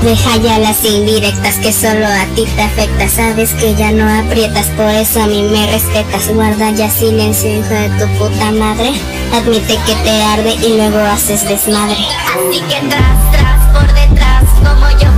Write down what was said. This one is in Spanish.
Deja ya las indirectas que solo a ti te afecta. Sabes que ya no aprietas, por eso a mí me respetas. Guarda ya silencio, hijo de tu puta madre. Admite que te arde y luego haces desmadre. Así que tras, por detrás, como yo